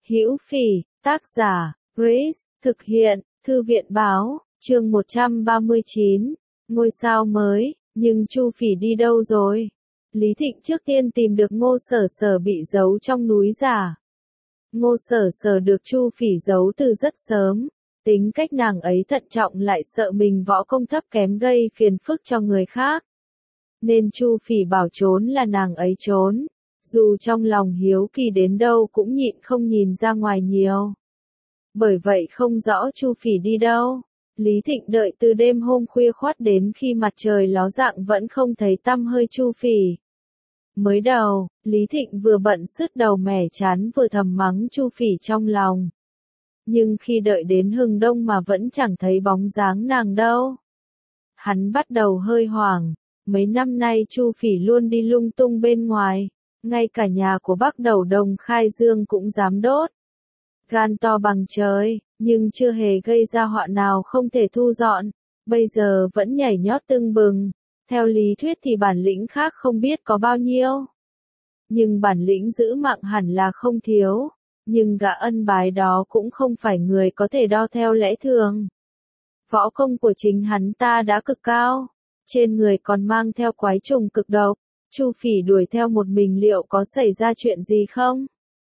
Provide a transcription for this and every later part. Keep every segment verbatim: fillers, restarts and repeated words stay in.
Hữu Phỉ, tác giả, Grace, thực hiện, Thư viện Báo, chương một trăm ba mươi chín, ngôi sao mới, nhưng Chu Phỉ đi đâu rồi? Lý Thịnh trước tiên tìm được Ngô Sở Sở bị giấu trong núi giả. Ngô Sở Sở được Chu Phỉ giấu từ rất sớm, tính cách nàng ấy thận trọng lại sợ mình võ công thấp kém gây phiền phức cho người khác. Nên Chu Phỉ bảo trốn là nàng ấy trốn, dù trong lòng hiếu kỳ đến đâu cũng nhịn không nhìn ra ngoài nhiều. Bởi vậy không rõ Chu Phỉ đi đâu. Lý Thịnh đợi từ đêm hôm khuya khoắt đến khi mặt trời ló dạng vẫn không thấy tăm hơi Chu Phỉ. Mới đầu, Lý Thịnh vừa bận sứt đầu mẻ chán vừa thầm mắng Chu Phỉ trong lòng. Nhưng khi đợi đến hừng đông mà vẫn chẳng thấy bóng dáng nàng đâu. Hắn bắt đầu hơi hoảng, mấy năm nay Chu Phỉ luôn đi lung tung bên ngoài, ngay cả nhà của Bắc Đầu Đồng Khai Dương cũng dám đốt. Gan to bằng trời, nhưng chưa hề gây ra họa nào không thể thu dọn, bây giờ vẫn nhảy nhót tưng bừng. Theo lý thuyết thì bản lĩnh khác không biết có bao nhiêu. Nhưng bản lĩnh giữ mạng hẳn là không thiếu, nhưng gã ân bái đó cũng không phải người có thể đo theo lẽ thường. Võ công của chính hắn ta đã cực cao, trên người còn mang theo quái trùng cực độc, Chu Phỉ đuổi theo một mình liệu có xảy ra chuyện gì không?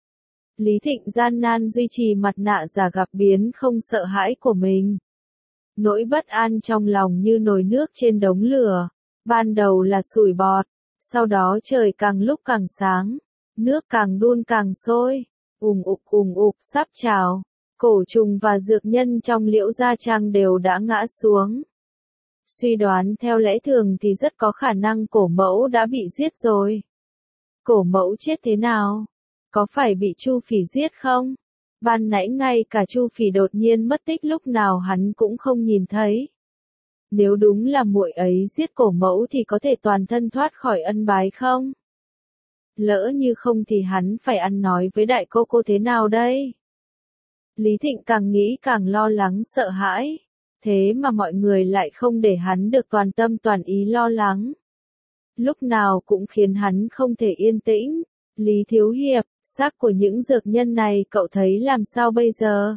Lý Thịnh gian nan duy trì mặt nạ giả gặp biến không sợ hãi của mình. Nỗi bất an trong lòng như nồi nước trên đống lửa, ban đầu là sủi bọt, sau đó trời càng lúc càng sáng, nước càng đun càng sôi, ùng ục ùng ục sắp trào, cổ trùng và dược nhân trong Liễu Gia Trang đều đã ngã xuống. Suy đoán theo lẽ thường thì rất có khả năng cổ mẫu đã bị giết rồi. Cổ mẫu chết thế nào? Có phải bị Chu Phỉ giết không? Ban nãy ngay cả Chu Phỉ đột nhiên mất tích lúc nào hắn cũng không nhìn thấy. Nếu đúng là muội ấy giết cổ mẫu thì có thể toàn thân thoát khỏi ân bái không? Lỡ như không thì hắn phải ăn nói với đại cô cô thế nào đây? Lý Thịnh càng nghĩ càng lo lắng sợ hãi. Thế mà mọi người lại không để hắn được toàn tâm toàn ý lo lắng. Lúc nào cũng khiến hắn không thể yên tĩnh. Lý Thiếu Hiệp, xác của những dược nhân này cậu thấy làm sao bây giờ?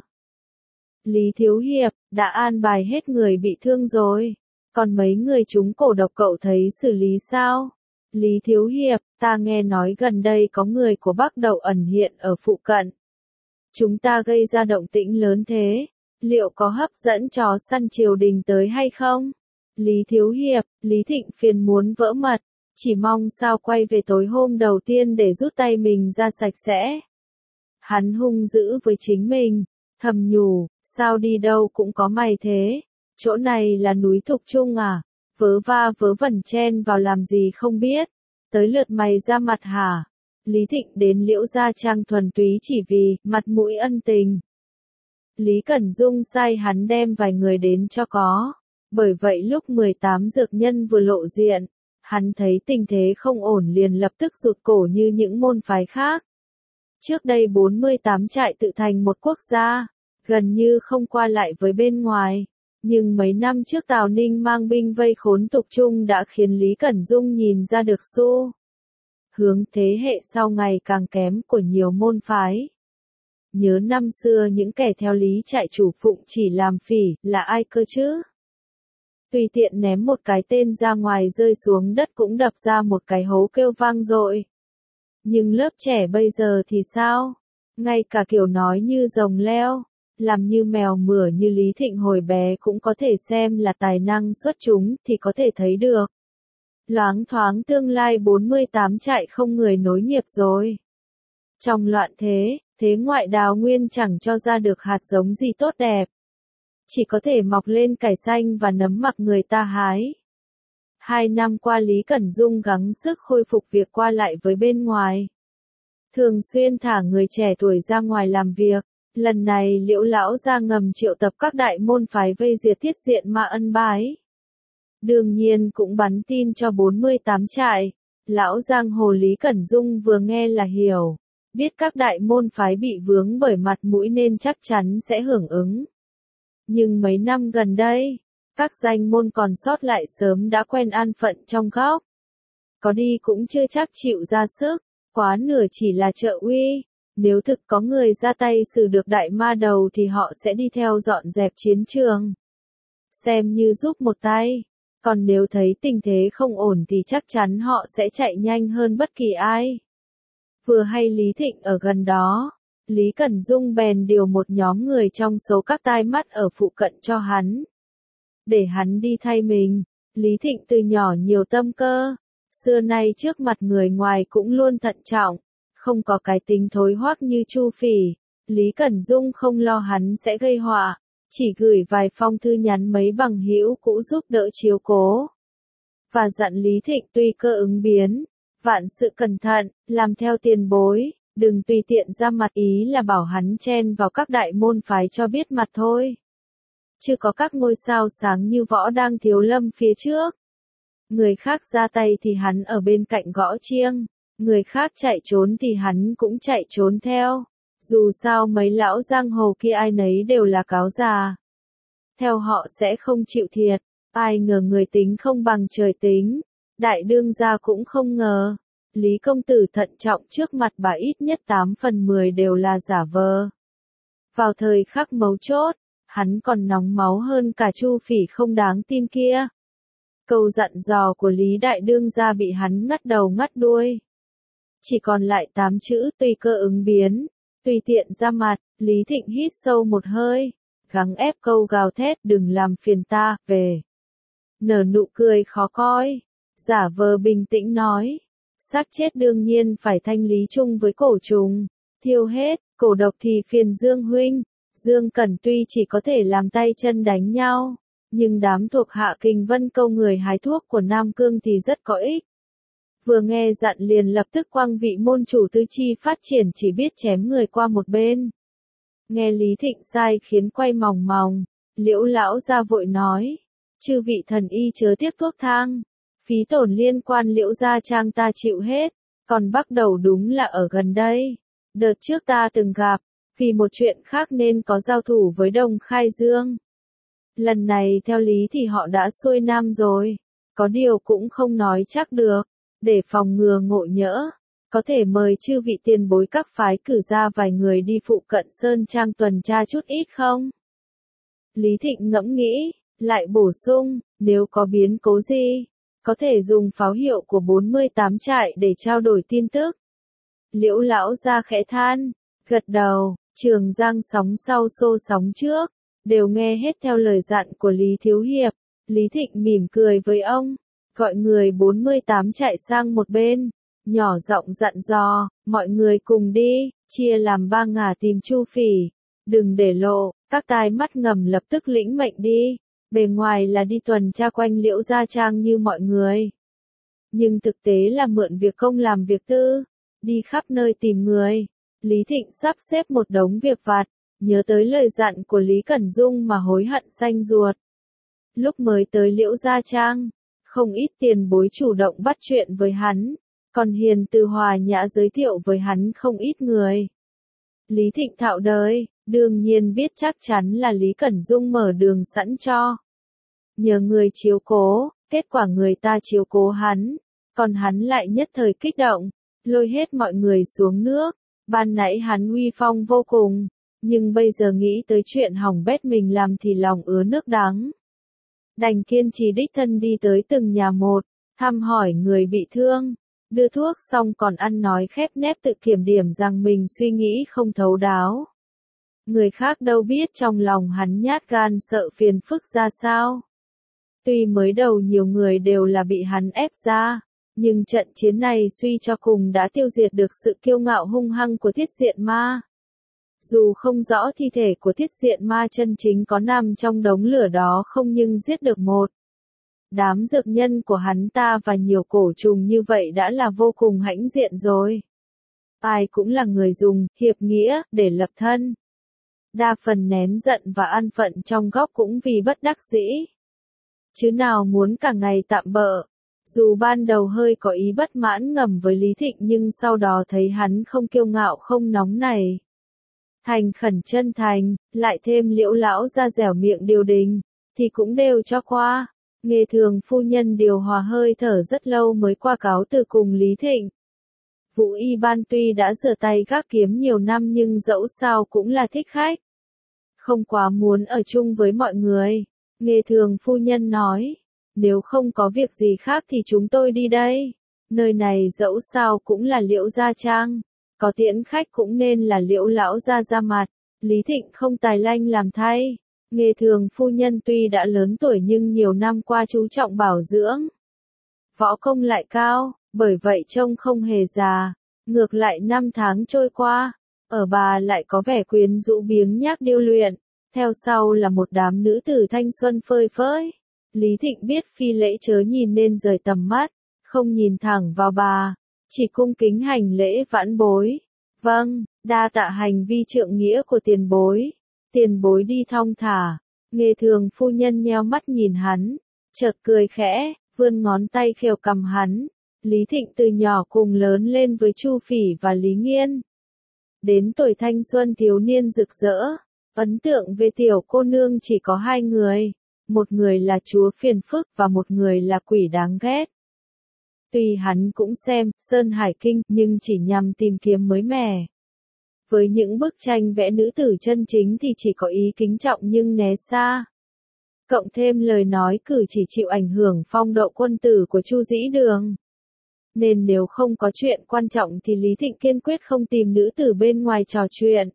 Lý Thiếu Hiệp, đã an bài hết người bị thương rồi. Còn mấy người trúng cổ độc cậu thấy xử lý sao? Lý Thiếu Hiệp, ta nghe nói gần đây có người của Bắc Đậu ẩn hiện ở phụ cận. Chúng ta gây ra động tĩnh lớn thế, liệu có hấp dẫn chó săn triều đình tới hay không? Lý Thiếu Hiệp, Lý Thịnh phiền muốn vỡ mật, chỉ mong sao quay về tối hôm đầu tiên để rút tay mình ra sạch sẽ. Hắn hung dữ với chính mình, thầm nhủ, sao đi đâu cũng có mày thế, chỗ này là núi Thục Trung à, vớ va vớ vẩn chen vào làm gì không biết, tới lượt mày ra mặt hả? Lý Thịnh đến Liễu Gia Trang thuần túy chỉ vì mặt mũi ân tình. Lý Cẩn Dung sai hắn đem vài người đến cho có. Bởi vậy lúc mười tám dược nhân vừa lộ diện, hắn thấy tình thế không ổn liền lập tức rụt cổ như những môn phái khác. Trước đây bốn mươi tám trại tự thành một quốc gia, gần như không qua lại với bên ngoài. Nhưng mấy năm trước Tào Ninh mang binh vây khốn Thục Trung đã khiến Lý Cẩn Dung nhìn ra được xu hướng thế hệ sau ngày càng kém của nhiều môn phái. Nhớ năm xưa những kẻ theo Lý trại chủ phụng chỉ làm phỉ, là ai cơ chứ? Tùy tiện ném một cái tên ra ngoài rơi xuống đất cũng đập ra một cái hố kêu vang dội. Nhưng lớp trẻ bây giờ thì sao? Ngay cả kiểu nói như rồng leo, làm như mèo mửa như Lý Thịnh hồi bé cũng có thể xem là tài năng xuất chúng thì có thể thấy được. Loáng thoáng tương lai bốn mươi tám trại không người nối nghiệp rồi. Trong loạn thế, thế ngoại đào nguyên chẳng cho ra được hạt giống gì tốt đẹp. Chỉ có thể mọc lên cải xanh và nấm mặc người ta hái. Hai năm qua Lý Cẩn Dung gắng sức khôi phục việc qua lại với bên ngoài. Thường xuyên thả người trẻ tuổi ra ngoài làm việc. Lần này Liễu lão gia ngầm triệu tập các đại môn phái vây diệt Thiết Diện Ma Ân Bái. Đương nhiên cũng bắn tin cho bốn mươi tám trại. Lão giang hồ Lý Cẩn Dung vừa nghe là hiểu. Biết các đại môn phái bị vướng bởi mặt mũi nên chắc chắn sẽ hưởng ứng. Nhưng mấy năm gần đây, các danh môn còn sót lại sớm đã quen an phận trong góc. Có đi cũng chưa chắc chịu ra sức, quá nửa chỉ là trợ uy. Nếu thực có người ra tay xử được đại ma đầu thì họ sẽ đi theo dọn dẹp chiến trường. Xem như giúp một tay. Còn nếu thấy tình thế không ổn thì chắc chắn họ sẽ chạy nhanh hơn bất kỳ ai. Vừa hay Lý Thịnh ở gần đó. Lý Cẩn Dung bèn điều một nhóm người trong số các tai mắt ở phụ cận cho hắn. Để hắn đi thay mình. Lý Thịnh từ nhỏ nhiều tâm cơ. Xưa nay trước mặt người ngoài cũng luôn thận trọng. Không có cái tính thối hoác như Chu Phỉ. Lý Cẩn Dung không lo hắn sẽ gây họa. Chỉ gửi vài phong thư nhắn mấy bằng hữu cũ giúp đỡ chiếu cố. Và dặn Lý Thịnh tùy cơ ứng biến. Vạn sự cẩn thận, làm theo tiền bối. Đừng tùy tiện ra mặt, ý là bảo hắn chen vào các đại môn phái cho biết mặt thôi. Chưa có các ngôi sao sáng như võ đang thiếu lâm phía trước. Người khác ra tay thì hắn ở bên cạnh gõ chiêng. Người khác chạy trốn thì hắn cũng chạy trốn theo. Dù sao mấy lão giang hồ kia ai nấy đều là cáo già. Theo họ sẽ không chịu thiệt. Ai ngờ người tính không bằng trời tính. Đại đương gia cũng không ngờ. Lý công tử thận trọng trước mặt bà ít nhất tám phần mười đều là giả vờ. Vào thời khắc mấu chốt, hắn còn nóng máu hơn cả Chu Phỉ không đáng tin kia. Câu dặn dò của Lý đại đương gia bị hắn ngắt đầu ngắt đuôi. Chỉ còn lại tám chữ tùy cơ ứng biến, tùy tiện ra mặt. Lý Thịnh hít sâu một hơi, gắng ép câu gào thét đừng làm phiền ta, về. Nở nụ cười khó coi, giả vờ bình tĩnh nói. Xác chết đương nhiên phải thanh lý chung với cổ trùng, thiêu hết, cổ độc thì phiền Dương huynh. Dương Cẩn tuy chỉ có thể làm tay chân đánh nhau, nhưng đám thuộc hạ Kình Vân Câu người hái thuốc của Nam Cương thì rất có ích. Vừa nghe dặn liền lập tức quăng vị môn chủ tứ chi phát triển chỉ biết chém người qua một bên. Nghe Lý Thịnh sai khiến quay mòng mòng, Liễu lão ra vội nói, chư vị thần y chớ tiếc thuốc thang. Phí tổn liên quan Liễu gia trang ta chịu hết, còn bắt đầu đúng là ở gần đây. Đợt trước ta từng gặp, vì một chuyện khác nên có giao thủ với Đồng Khai Dương. Lần này theo lý thì họ đã xuôi nam rồi, có điều cũng không nói chắc được, để phòng ngừa ngộ nhỡ. Có thể mời chư vị tiền bối các phái cử ra vài người đi phụ cận Sơn Trang tuần tra chút ít không? Lý Thịnh ngẫm nghĩ, lại bổ sung, nếu có biến cố gì, có thể dùng pháo hiệu của bốn mươi tám trại để trao đổi tin tức. Liễu lão ra khẽ than, gật đầu, Trường Giang sóng sau xô sóng trước, đều nghe hết theo lời dặn của Lý Thiếu Hiệp. Lý Thịnh mỉm cười với ông, gọi người bốn mươi tám chạy sang một bên, nhỏ giọng dặn dò, mọi người cùng đi, chia làm ba ngả tìm Chu Phỉ, đừng để lộ. Các tai mắt ngầm lập tức lĩnh mệnh đi. Bề ngoài là đi tuần tra quanh Liễu gia trang như mọi người. Nhưng thực tế là mượn việc công làm việc tư, đi khắp nơi tìm người. Lý Thịnh sắp xếp một đống việc vặt, nhớ tới lời dặn của Lý Cẩn Dung mà hối hận xanh ruột. Lúc mới tới Liễu gia trang, không ít tiền bối chủ động bắt chuyện với hắn, còn Hiền Từ hòa nhã giới thiệu với hắn không ít người. Lý Thịnh thạo đời, đương nhiên biết chắc chắn là Lý Cẩn Dung mở đường sẵn cho. Nhờ người chiếu cố, kết quả người ta chiếu cố hắn, còn hắn lại nhất thời kích động, lôi hết mọi người xuống nước. Ban nãy hắn uy phong vô cùng, nhưng bây giờ nghĩ tới chuyện hỏng bét mình làm thì lòng ứa nước đắng. Đành kiên trì đích thân đi tới từng nhà một, thăm hỏi người bị thương, đưa thuốc xong còn ăn nói khép nép tự kiểm điểm rằng mình suy nghĩ không thấu đáo. Người khác đâu biết trong lòng hắn nhát gan sợ phiền phức ra sao. Tuy mới đầu nhiều người đều là bị hắn ép ra, nhưng trận chiến này suy cho cùng đã tiêu diệt được sự kiêu ngạo hung hăng của Thiết Diện Ma. Dù không rõ thi thể của Thiết Diện Ma chân chính có nằm trong đống lửa đó không, nhưng giết được một đám dược nhân của hắn ta và nhiều cổ trùng như vậy đã là vô cùng hãnh diện rồi. Ai cũng là người dùng hiệp nghĩa để lập thân. Đa phần nén giận và an phận trong góc cũng vì bất đắc dĩ. Chứ nào muốn cả ngày tạm bợ. Dù ban đầu hơi có ý bất mãn ngầm với Lý Thịnh nhưng sau đó thấy hắn không kiêu ngạo không nóng nảy, thành khẩn chân thành, lại thêm Liễu lão ra dẻo miệng điều đình, thì cũng đều cho qua. Nghề thường phu nhân điều hòa hơi thở rất lâu mới qua cáo từ cùng Lý Thịnh. Vũ Y Ban tuy đã rửa tay gác kiếm nhiều năm nhưng dẫu sao cũng là thích khách. Không quá muốn ở chung với mọi người. Nghê Thường phu nhân nói, nếu không có việc gì khác thì chúng tôi đi đây. Nơi này dẫu sao cũng là Liễu gia trang, có tiễn khách cũng nên là Liễu lão gia ra mặt. Lý Thịnh không tài lanh làm thay. Nghê Thường phu nhân tuy đã lớn tuổi nhưng nhiều năm qua chú trọng bảo dưỡng. Võ công lại cao, bởi vậy trông không hề già. Ngược lại năm tháng trôi qua, ở bà lại có vẻ quyến rũ biếng nhác điêu luyện. Theo sau là một đám nữ tử thanh xuân phơi phới. Lý Thịnh biết phi lễ chớ nhìn nên rời tầm mắt, không nhìn thẳng vào bà, chỉ cung kính hành lễ vãn bối. Vâng, đa tạ hành vi trượng nghĩa của tiền bối. Tiền bối đi thong thả. Nghê Thường phu nhân nheo mắt nhìn hắn, chợt cười khẽ, vươn ngón tay khều cầm hắn. Lý Thịnh từ nhỏ cùng lớn lên với Chu Phỉ và Lý Nghiên. Đến tuổi thanh xuân thiếu niên rực rỡ, ấn tượng về tiểu cô nương chỉ có hai người, một người là chúa phiền phức và một người là quỷ đáng ghét. Tuy hắn cũng xem Sơn Hải Kinh nhưng chỉ nhằm tìm kiếm mới mẻ. Với những bức tranh vẽ nữ tử chân chính thì chỉ có ý kính trọng nhưng né xa. Cộng thêm lời nói cử chỉ chịu ảnh hưởng phong độ quân tử của Chu Dĩ Đường. Nên nếu không có chuyện quan trọng thì Lý Thịnh kiên quyết không tìm nữ tử bên ngoài trò chuyện.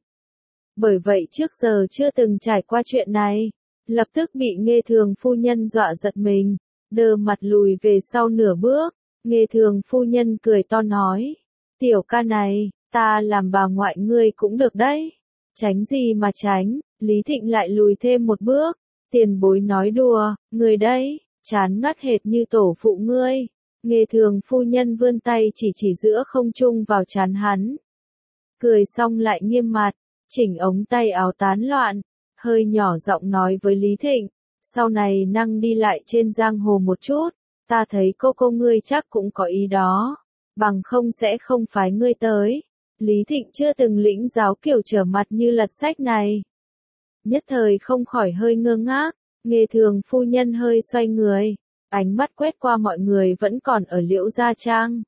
Bởi vậy trước giờ chưa từng trải qua chuyện này, lập tức bị Nghê Thường phu nhân dọa giật mình, đơ mặt lùi về sau nửa bước. Nghê Thường phu nhân cười to nói, tiểu ca này, ta làm bà ngoại ngươi cũng được đấy. Tránh gì mà tránh, Lý Thịnh lại lùi thêm một bước. Tiền bối nói đùa, người đấy, chán ngắt hệt như tổ phụ ngươi. Nghê Thường phu nhân vươn tay chỉ chỉ giữa không trung vào trán hắn. Cười xong lại nghiêm mặt, chỉnh ống tay áo tán loạn, hơi nhỏ giọng nói với Lý Thịnh, sau này năng đi lại trên giang hồ một chút, ta thấy cô cô ngươi chắc cũng có ý đó, bằng không sẽ không phái ngươi tới. Lý Thịnh chưa từng lĩnh giáo kiểu trở mặt như lật sách này. Nhất thời không khỏi hơi ngơ ngác, Nghê Thường phu nhân hơi xoay người, ánh mắt quét qua mọi người vẫn còn ở Liễu gia trang.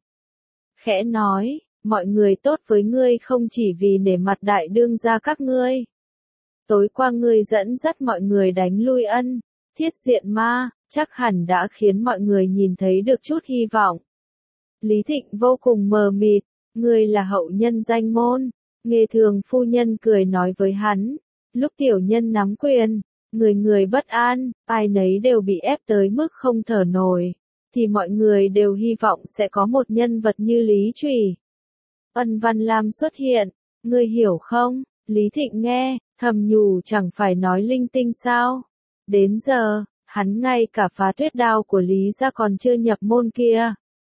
Khẽ nói, mọi người tốt với ngươi không chỉ vì nể mặt đại đương gia các ngươi. Tối qua ngươi dẫn dắt mọi người đánh lui Ân, Thiết Diện Ma, chắc hẳn đã khiến mọi người nhìn thấy được chút hy vọng. Lý Thịnh vô cùng mờ mịt, ngươi là hậu nhân danh môn. Nghê Thường phu nhân cười nói với hắn, lúc tiểu nhân nắm quyền, người người bất an, ai nấy đều bị ép tới mức không thở nổi, thì mọi người đều hy vọng sẽ có một nhân vật như Lý Trùy, Ân Văn Lam xuất hiện, ngươi hiểu không? Lý Thịnh nghe, thầm nhủ chẳng phải nói linh tinh sao? Đến giờ, hắn ngay cả phá tuyết đao của Lý gia còn chưa nhập môn kia.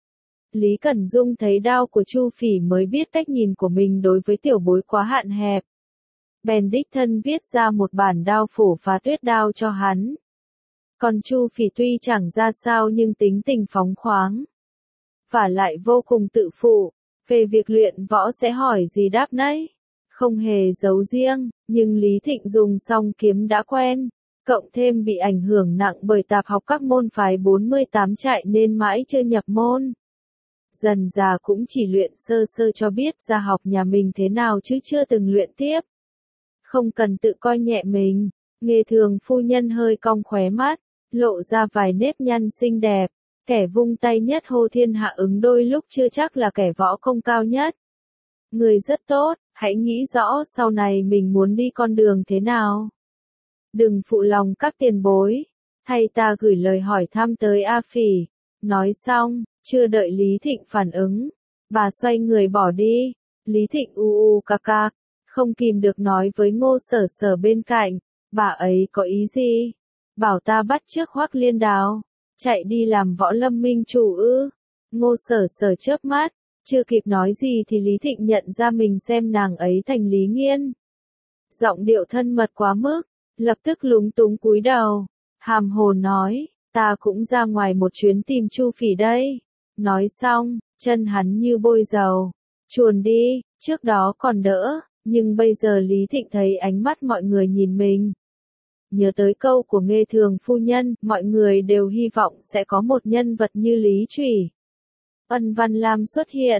Lý Cẩn Dung thấy đao của Chu Phỉ mới biết cách nhìn của mình đối với tiểu bối quá hạn hẹp. Bèn đích thân viết ra một bản đao phổ phá tuyết đao cho hắn. Còn Chu Phỉ tuy chẳng ra sao nhưng tính tình phóng khoáng. Và lại vô cùng tự phụ, về việc luyện võ sẽ hỏi gì đáp nấy. Không hề giấu riêng, nhưng Lý Thịnh dùng song kiếm đã quen. Cộng thêm bị ảnh hưởng nặng bởi tạp học các môn phái bốn mươi tám trại nên mãi chưa nhập môn. Dần già cũng chỉ luyện sơ sơ cho biết ra học nhà mình thế nào chứ chưa từng luyện tiếp. Không cần tự coi nhẹ mình. Nghê Thường phu nhân hơi cong khóe mắt, lộ ra vài nếp nhăn xinh đẹp. Kẻ vung tay nhất hô thiên hạ ứng đôi lúc chưa chắc là kẻ võ công cao nhất. Người rất tốt, hãy nghĩ rõ sau này mình muốn đi con đường thế nào. Đừng phụ lòng các tiền bối. Thay ta gửi lời hỏi thăm tới A Phỉ. Nói xong, chưa đợi Lý Thịnh phản ứng, bà xoay người bỏ đi. Lý Thịnh u u cạc cạc, không kìm được nói với Ngô Sở Sở bên cạnh, bà ấy có ý gì? Bảo ta bắt chước Hoắc Liên Đào, chạy đi làm võ lâm minh chủ ư? Ngô Sở Sở chớp mắt, chưa kịp nói gì thì Lý Thịnh nhận ra mình xem nàng ấy thành Lý Nghiên. Giọng điệu thân mật quá mức, lập tức lúng túng cúi đầu, hàm hồ nói, ta cũng ra ngoài một chuyến tìm Chu Phỉ đây. Nói xong, chân hắn như bôi dầu, chuồn đi, trước đó còn đỡ, nhưng bây giờ Lý Thịnh thấy ánh mắt mọi người nhìn mình. Nhớ tới câu của Nghê Thường phu nhân, mọi người đều hy vọng sẽ có một nhân vật như Lý Trùy, Ân Văn Lam xuất hiện.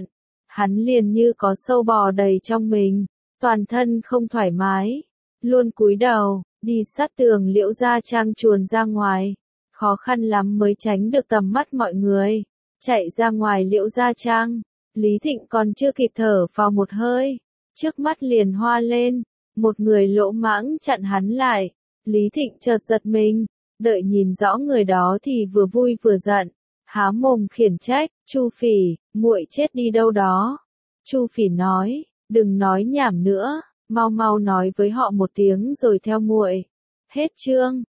hắn liền như có sâu bò đầy trong mình, toàn thân không thoải mái, luôn cúi đầu, đi sát tường Liễu Gia Trang chuồn ra ngoài, khó khăn lắm mới tránh được tầm mắt mọi người, chạy ra ngoài Liễu Gia Trang, Lý Thịnh còn chưa kịp thở vào một hơi, trước mắt liền hoa lên, một người lỗ mãng chặn hắn lại, Lý Thịnh chợt giật mình, đợi nhìn rõ người đó thì vừa vui vừa giận, há mồm khiển trách, Chu Phỉ, muội chết đi đâu đó. Chu Phỉ nói, đừng nói nhảm nữa, mau mau nói với họ một tiếng rồi theo muội. Hết chương.